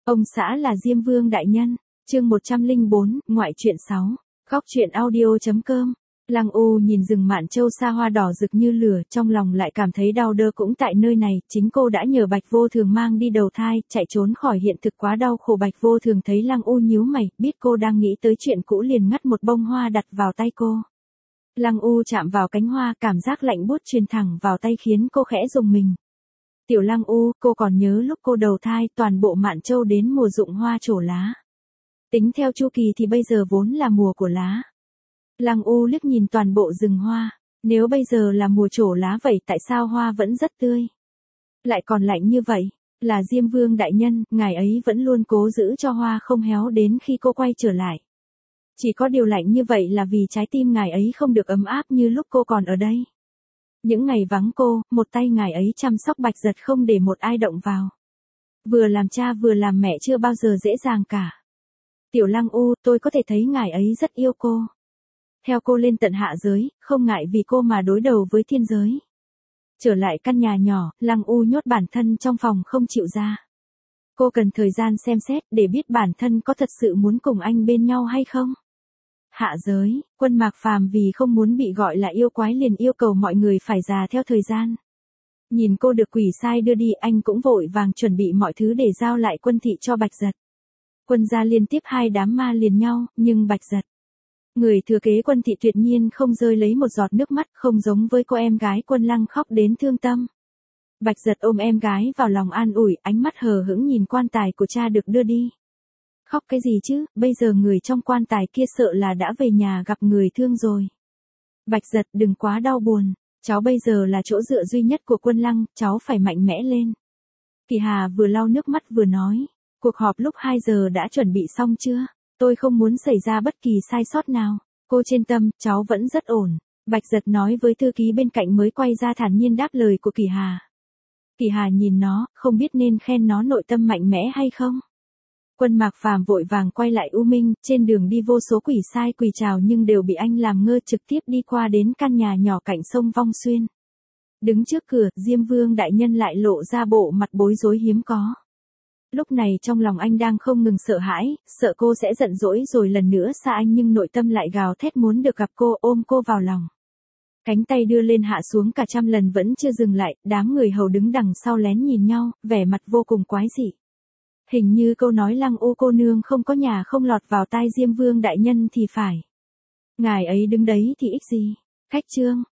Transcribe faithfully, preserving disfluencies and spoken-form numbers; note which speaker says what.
Speaker 1: Ông xã là Diêm Vương đại nhân, chương một trăm lẻ bốn, ngoại truyện sáu, góc truyện audio chấm com. Lăng U nhìn rừng Mạn Châu xa hoa đỏ rực như lửa, trong lòng lại cảm thấy đau đớn cũng tại nơi này, chính cô đã nhờ Bạch Vô Thường mang đi đầu thai, chạy trốn khỏi hiện thực quá đau khổ. Bạch Vô Thường thấy Lăng U nhíu mày, biết cô đang nghĩ tới chuyện cũ liền ngắt một bông hoa đặt vào tay cô. Lăng U chạm vào cánh hoa, cảm giác lạnh buốt truyền thẳng vào tay khiến cô khẽ rùng mình. Tiểu Lăng U, cô còn nhớ lúc cô đầu thai, toàn bộ Mạn Châu đến mùa rụng hoa trổ lá. Tính theo chu kỳ thì bây giờ vốn là mùa của lá. Lăng U liếc nhìn toàn bộ rừng hoa, nếu bây giờ là mùa trổ lá vậy tại sao hoa vẫn rất tươi? Lại còn lạnh như vậy, là Diêm Vương đại nhân, ngài ấy vẫn luôn cố giữ cho hoa không héo đến khi cô quay trở lại. Chỉ có điều lạnh như vậy là vì trái tim ngài ấy không được ấm áp như lúc cô còn ở đây. Những ngày vắng cô, một tay ngài ấy chăm sóc Bạch Giật không để một ai động vào. Vừa làm cha vừa làm mẹ chưa bao giờ dễ dàng cả. Tiểu Lăng U, tôi có thể thấy ngài ấy rất yêu cô. Theo cô lên tận hạ giới, không ngại vì cô mà đối đầu với thiên giới. Trở lại căn nhà nhỏ, Lăng U nhốt bản thân trong phòng không chịu ra. Cô cần thời gian xem xét để biết bản thân có thật sự muốn cùng anh bên nhau hay không. Hạ giới, Quân Mạc Phàm vì không muốn bị gọi là yêu quái liền yêu cầu mọi người phải già theo thời gian. Nhìn cô được quỷ sai đưa đi, anh cũng vội vàng chuẩn bị mọi thứ để giao lại quân thị cho Bạch Giật. Quân gia liên tiếp hai đám ma liền nhau, nhưng Bạch Giật, người thừa kế Quân thị, tuyệt nhiên không rơi lấy một giọt nước mắt, không giống với cô em gái Quân Lăng khóc đến thương tâm. Bạch Giật ôm em gái vào lòng an ủi, ánh mắt hờ hững nhìn quan tài của cha được đưa đi. Khóc cái gì chứ, bây giờ người trong quan tài kia sợ là đã về nhà gặp người thương rồi. Bạch Giật, đừng quá đau buồn, cháu bây giờ là chỗ dựa duy nhất của Quân Lăng, cháu phải mạnh mẽ lên. Kỳ Hà vừa lau nước mắt vừa nói, cuộc họp lúc hai giờ đã chuẩn bị xong chưa? Tôi không muốn xảy ra bất kỳ sai sót nào. Cô yên tâm, cháu vẫn rất ổn. Bạch Giật nói với thư ký bên cạnh mới quay ra thản nhiên đáp lời của Kỳ Hà. Kỳ Hà nhìn nó, không biết nên khen nó nội tâm mạnh mẽ hay không. Quân Mạc Phàm vội vàng quay lại U Minh, trên đường đi vô số quỷ sai quỳ chào nhưng đều bị anh làm ngơ, trực tiếp đi qua đến căn nhà nhỏ cạnh sông Vong Xuyên. Đứng trước cửa, Diêm Vương đại nhân lại lộ ra bộ mặt bối rối hiếm có. Lúc này trong lòng anh đang không ngừng sợ hãi, sợ cô sẽ giận dỗi rồi lần nữa xa anh, nhưng nội tâm lại gào thét muốn được gặp cô, ôm cô vào lòng. Cánh tay đưa lên hạ xuống cả trăm lần vẫn chưa dừng lại, đám người hầu đứng đằng sau lén nhìn nhau, vẻ mặt vô cùng quái dị. Hình như câu nói Lăng U cô nương không có nhà không lọt vào tai Diêm Vương đại nhân thì phải. Ngài ấy đứng đấy thì ích gì? Khách trương,